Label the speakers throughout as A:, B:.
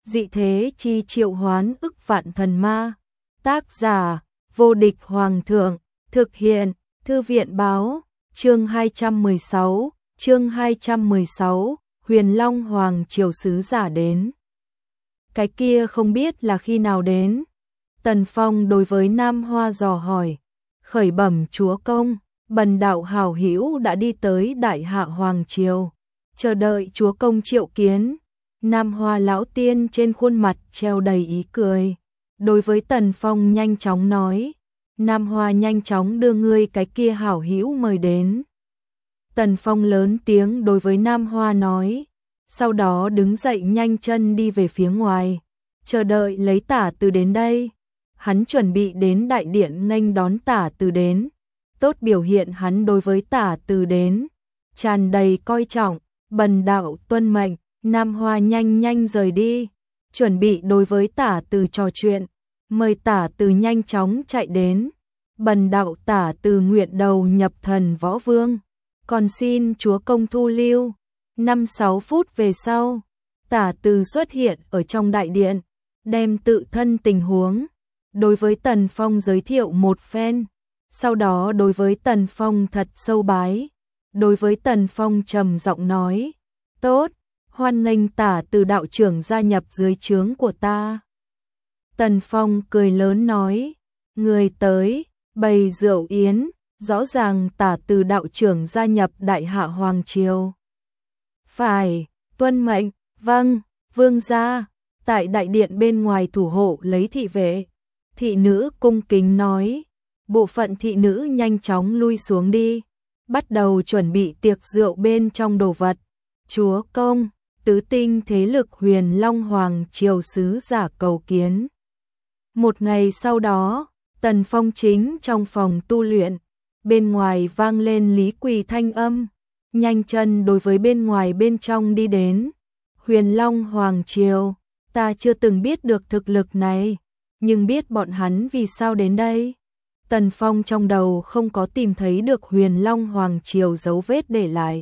A: dị thế chi triệu hoán ức vạn thần ma. Tác giả, vô địch hoàng thượng, thực hiện, thư viện báo, chương 216, Huyền Long Hoàng Triều sứ giả đến. Cái kia không biết là khi nào đến. Tần Phong đối với Nam Hoa dò hỏi, khởi bẩm chúa công, bần đạo hảo hữu đã đi tới Đại Hạ Hoàng Triều, chờ đợi chúa công triệu kiến. Nam Hoa lão tiên trên khuôn mặt treo đầy ý cười, đối với Tần Phong nhanh chóng nói, Nam Hoa nhanh chóng đưa ngươi cái kia hảo hữu mời đến. Tần Phong lớn tiếng đối với Nam Hoa nói, sau đó đứng dậy nhanh chân đi về phía ngoài, chờ đợi lấy Tả Từ đến đây. Hắn chuẩn bị đến đại điện nghênh đón Tả Từ đến, tốt biểu hiện hắn đối với Tả Từ đến tràn đầy coi trọng. Bần đạo tuân mệnh. Nam Hoa nhanh nhanh rời đi, chuẩn bị đối với Tả Từ trò chuyện, mời Tả Từ nhanh chóng chạy đến. Bần đạo Tả Từ nguyện đầu nhập thần võ vương, còn xin chúa công thu lưu. 5-6 phút về sau, Tả Từ xuất hiện ở trong đại điện, đem tự thân tình huống đối với Tần Phong giới thiệu một phen, sau đó đối với Tần Phong thật sâu bái, đối với Tần Phong trầm giọng nói, tốt, hoan nghênh Tả Từ đạo trưởng gia nhập dưới trướng của ta. Tần Phong cười lớn nói, người tới, bày rượu yến, rõ ràng Tả Từ đạo trưởng gia nhập Đại Hạ Hoàng Triều. Phải, tuân mệnh, vâng, vương gia. Tại đại điện bên ngoài thủ hộ lấy thị vệ. Thị nữ cung kính nói, bộ phận thị nữ nhanh chóng lui xuống đi, bắt đầu chuẩn bị tiệc rượu bên trong đồ vật. Chúa công, tứ tinh thế lực Huyền Long Hoàng Triều sứ giả cầu kiến. Một ngày sau đó, Tần Phong chính trong phòng tu luyện, bên ngoài vang lên Lý Quỳ thanh âm, nhanh chân đối với bên ngoài bên trong đi đến. Huyền Long Hoàng Triều, ta chưa từng biết được thực lực này, nhưng biết bọn hắn vì sao đến đây. Tần Phong trong đầu không có tìm thấy được Huyền Long Hoàng Triều dấu vết để lại,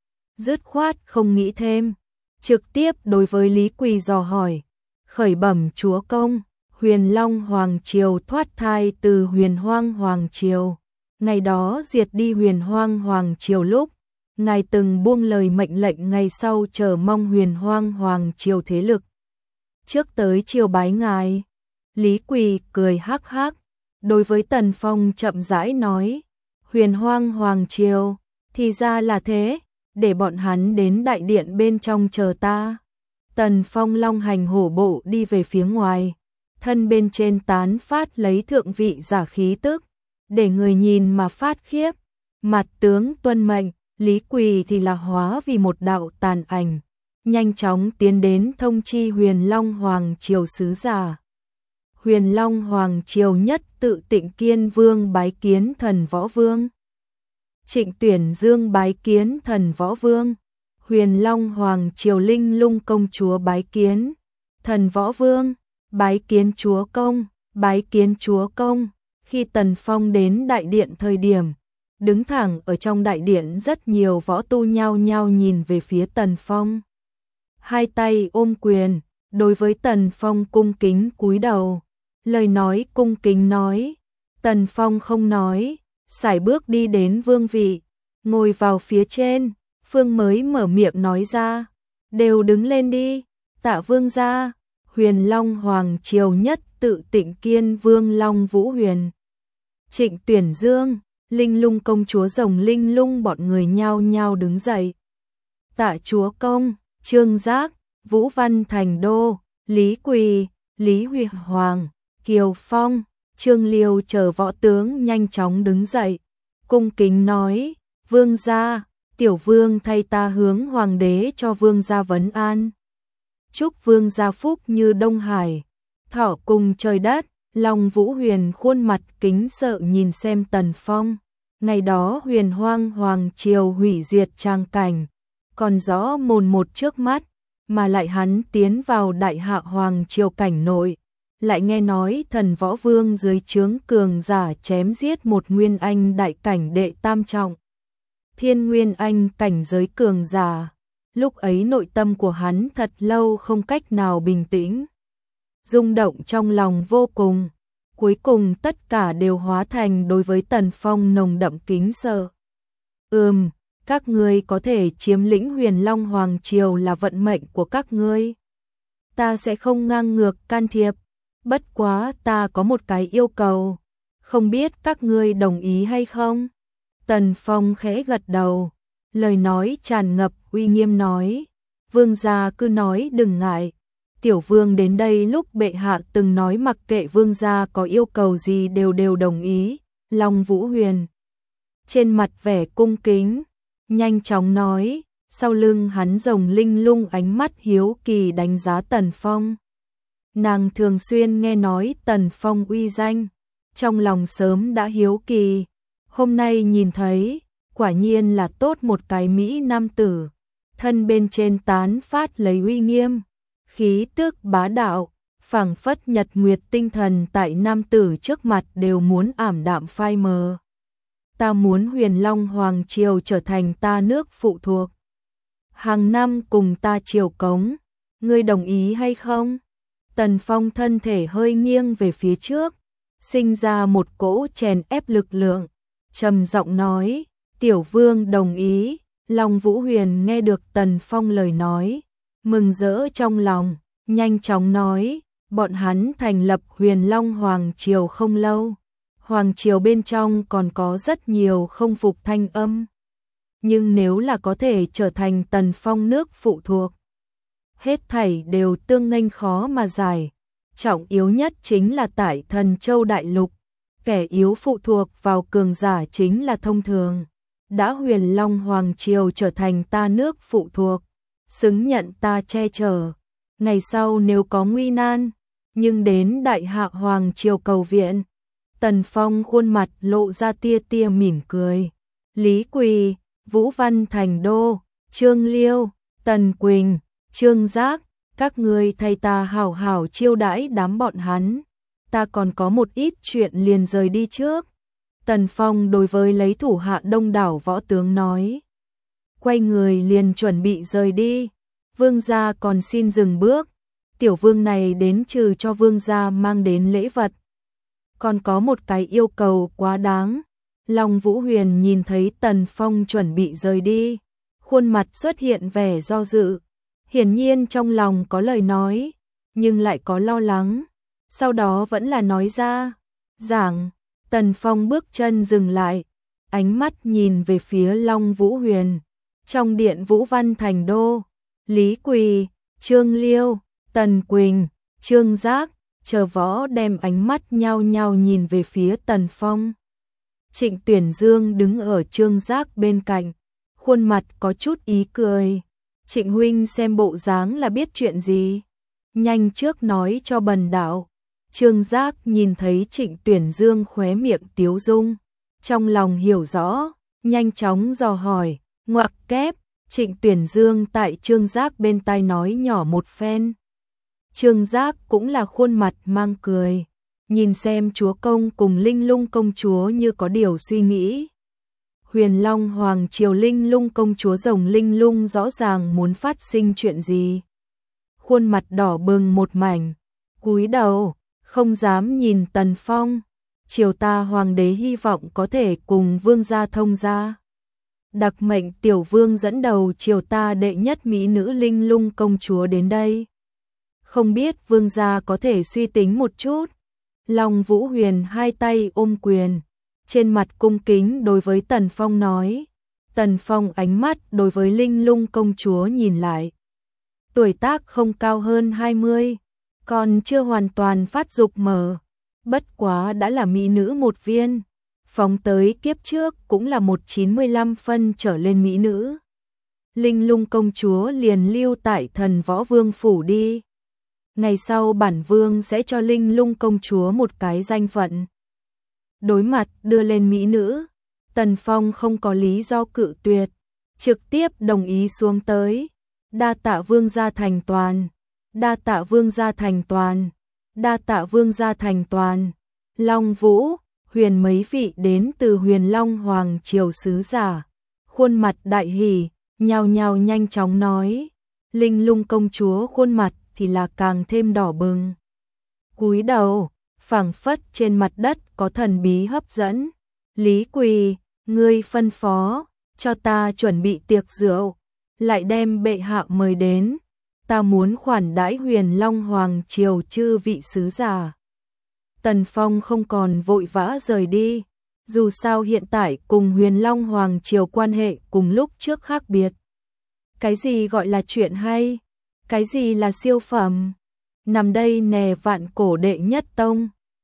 A: dứt khoát không nghĩ thêm, trực tiếp đối với Lý Quỳ dò hỏi, khởi bẩm chúa công, Huyền Long Hoàng Triều thoát thai từ Huyền Hoang Hoàng Triều, ngày đó diệt đi Huyền Hoang Hoàng Triều lúc, ngài từng buông lời mệnh lệnh ngày sau chờ mong Huyền Hoang Hoàng Triều thế lực trước tới triều bái ngài. Lý Quỳ cười hắc hắc, đối với Tần Phong chậm rãi nói, Huyền Hoang Hoàng Triều, thì ra là thế, để bọn hắn đến đại điện bên trong chờ ta. Tần Phong long hành hổ bộ đi về phía ngoài, thân bên trên tán phát lấy thượng vị giả khí tức, để người nhìn mà phát khiếp. Mặt tướng tuân mệnh, Lý Quỳ thì là hóa vì một đạo tàn ảnh, nhanh chóng tiến đến thông chi Huyền Long Hoàng Triều sứ giả. Huyền Long Hoàng Triều nhất tự Tịnh Kiên Vương bái kiến thần võ vương. Trịnh Tuyển Dương bái kiến thần võ vương. Huyền Long Hoàng Triều Linh Lung công chúa bái kiến thần võ vương, bái kiến chúa công, bái kiến chúa công. Khi Tần Phong đến đại điện thời điểm, đứng thẳng ở trong đại điện rất nhiều võ tu nhao nhao nhìn về phía Tần Phong. Hai tay ôm quyền, đối với Tần Phong cung kính cúi đầu, lời nói cung kính nói. Tần Phong không nói, sải bước đi đến vương vị, ngồi vào phía trên, phương mới mở miệng nói ra, đều đứng lên đi, tạ vương gia. Huyền Long Hoàng Triều nhất tự Tịnh Kiên Vương Long Vũ Huyền, Trịnh Tuyển Dương, Linh Lung công chúa rồng Linh Lung bọn người nhao nhao đứng dậy. Tạ chúa công, Trương Giác, Vũ Văn Thành Đô, Lý Quỳ, Lý Huy Hoàng, Kiều Phong, Trương Liêu chờ võ tướng nhanh chóng đứng dậy, cung kính nói, vương gia, tiểu vương thay ta hướng hoàng đế cho vương gia vấn an. Chúc vương gia phúc như Đông Hải, thọ cùng trời đất. Long Vũ Huyền khuôn mặt kính sợ nhìn xem Tần Phong. Ngày đó Huyền Hoang Hoàng Triều hủy diệt trang cảnh, còn rõ mồn một trước mắt, mà lại hắn tiến vào Đại Hạ Hoàng Triều cảnh nội, lại nghe nói thần võ vương dưới trướng cường giả chém giết một nguyên anh đại cảnh đệ tam trọng. Thiên nguyên anh cảnh giới cường giả, Lúc ấy nội tâm của hắn thật lâu không cách nào bình tĩnh. Rung động trong lòng vô cùng. Cuối cùng tất cả đều hóa thành đối với Tần Phong nồng đậm kính sợ. Các ngươi có thể chiếm lĩnh Huyền Long Hoàng Triều là vận mệnh của các ngươi. Ta sẽ không ngang ngược can thiệp. Bất quá ta có một cái yêu cầu. Không biết các ngươi đồng ý hay không? Tần Phong khẽ gật đầu. Lời nói tràn ngập uy nghiêm nói. Vương gia cứ nói đừng ngại. Tiểu vương đến đây lúc bệ hạ từng nói mặc kệ vương gia có yêu cầu gì đều đồng ý. Long Vũ Huyền trên mặt vẻ cung kính, nhanh chóng nói, sau lưng hắn rồng linh lung ánh mắt hiếu kỳ đánh giá Tần Phong. Nàng thường xuyên nghe nói Tần Phong uy danh, trong lòng sớm đã hiếu kỳ, hôm nay nhìn thấy, quả nhiên là tốt một cái mỹ nam tử, thân bên trên tán phát lấy uy nghiêm, khí tức bá đạo, phảng phất nhật nguyệt tinh thần tại nam tử trước mặt đều muốn ảm đạm phai mờ. Ta muốn Huyền Long Hoàng Triều trở thành ta nước phụ thuộc. Hàng năm cùng ta triều cống, ngươi đồng ý hay không? Tần Phong thân thể hơi nghiêng về phía trước, sinh ra một cỗ chèn ép lực lượng, trầm giọng nói, tiểu vương đồng ý. Long Vũ Huyền nghe được Tần Phong lời nói, mừng rỡ trong lòng, nhanh chóng nói, bọn hắn thành lập Huyền Long Hoàng Triều không lâu. Hoàng triều bên trong còn có rất nhiều không phục thanh âm. Nhưng nếu là có thể trở thành Tần Phong nước phụ thuộc, hết thảy đều tương nghênh khó mà giải. Trọng yếu nhất chính là tại Thần Châu Đại Lục, kẻ yếu phụ thuộc vào cường giả chính là thông thường. Đã Huyền Long Hoàng Triều trở thành ta nước phụ thuộc, xứng nhận ta che chở. Ngày sau nếu có nguy nan, nhưng đến Đại Hạ Hoàng Triều cầu viện. Tần Phong khuôn mặt lộ ra tia tia mỉm cười. Lý Quỳ, Vũ Văn Thành Đô, Trương Liêu, Tần Quỳnh, Trương Giác, các ngươi thay ta hảo hảo chiêu đãi đám bọn hắn. Ta còn có một ít chuyện liền rời đi trước. Tần Phong đối với lấy thủ hạ đông đảo võ tướng nói. Quay người liền chuẩn bị rời đi. Vương gia còn xin dừng bước. Tiểu vương này đến trừ cho vương gia mang đến lễ vật. Còn có một cái yêu cầu quá đáng. Long Vũ Huyền nhìn thấy Tần Phong chuẩn bị rời đi, khuôn mặt xuất hiện vẻ do dự. Hiển nhiên trong lòng có lời nói, nhưng lại có lo lắng. Sau đó vẫn là nói ra. Giảng, Tần Phong bước chân dừng lại, ánh mắt nhìn về phía Long Vũ Huyền. Trong điện Vũ Văn Thành Đô, Lý Quỳ, Trương Liêu, Tần Quỳnh, Trương Giác, chờ võ đem ánh mắt nhao nhao nhìn về phía Tần Phong. Trịnh Tuyển Dương đứng ở Trương Giác bên cạnh, khuôn mặt có chút ý cười. Trịnh huynh xem bộ dáng là biết chuyện gì, nhanh trước nói cho bần đạo. Trương Giác nhìn thấy Trịnh Tuyển Dương khóe miệng tiếu dung, trong lòng hiểu rõ, nhanh chóng dò hỏi, ngoặc kép. Trịnh Tuyển Dương tại Trương Giác bên tai nói nhỏ một phen. Trương Giác cũng là khuôn mặt mang cười, nhìn xem chúa công cùng Linh Lung công chúa như có điều suy nghĩ. Huyền Long Hoàng Triều Linh Lung công chúa rồng Linh Lung rõ ràng muốn phát sinh chuyện gì. Khuôn mặt đỏ bừng một mảnh, cúi đầu, không dám nhìn Tần Phong. Triều ta hoàng đế hy vọng có thể cùng vương gia thông gia. Đặc mệnh tiểu vương dẫn đầu triều ta đệ nhất mỹ nữ Linh Lung công chúa đến đây. Không biết vương gia có thể suy tính một chút. Long Vũ Huyền hai tay ôm quyền, trên mặt cung kính đối với Tần Phong nói. Tần Phong ánh mắt đối với Linh Lung công chúa nhìn lại. Tuổi tác không cao hơn 20, còn chưa hoàn toàn phát dục mở. Bất quá đã là mỹ nữ một viên. Phóng tới kiếp trước cũng là một 95 phân trở lên mỹ nữ. Linh Lung công chúa liền lưu tại Thần Võ Vương phủ đi. Ngày sau bản vương sẽ cho Linh Lung công chúa một cái danh phận. Đối mặt đưa lên mỹ nữ, Tần Phong không có lý do cự tuyệt, trực tiếp đồng ý xuống tới. Đa tạ vương gia thành toàn, đa tạ vương gia thành toàn, đa tạ vương gia thành toàn. Long Vũ Huyền mấy vị đến từ Huyền Long Hoàng Triều sứ giả, khuôn mặt đại hỉ, nhao nhao nhanh chóng nói. Linh Lung công chúa khuôn mặt thì là càng thêm đỏ bừng. Cúi đầu, phảng phất trên mặt đất có thần bí hấp dẫn. Lý Quỳ, ngươi phân phó, cho ta chuẩn bị tiệc rượu, lại đem bệ hạ mời đến. Ta muốn khoản đãi Huyền Long Hoàng triều chư vị sứ giả. Tần Phong không còn vội vã rời đi. Dù sao hiện tại cùng Huyền Long Hoàng triều quan hệ cùng lúc trước khác biệt. Cái gì gọi là chuyện hay? Cái gì là siêu phẩm? Nằm đây nè vạn cổ đệ nhất tông.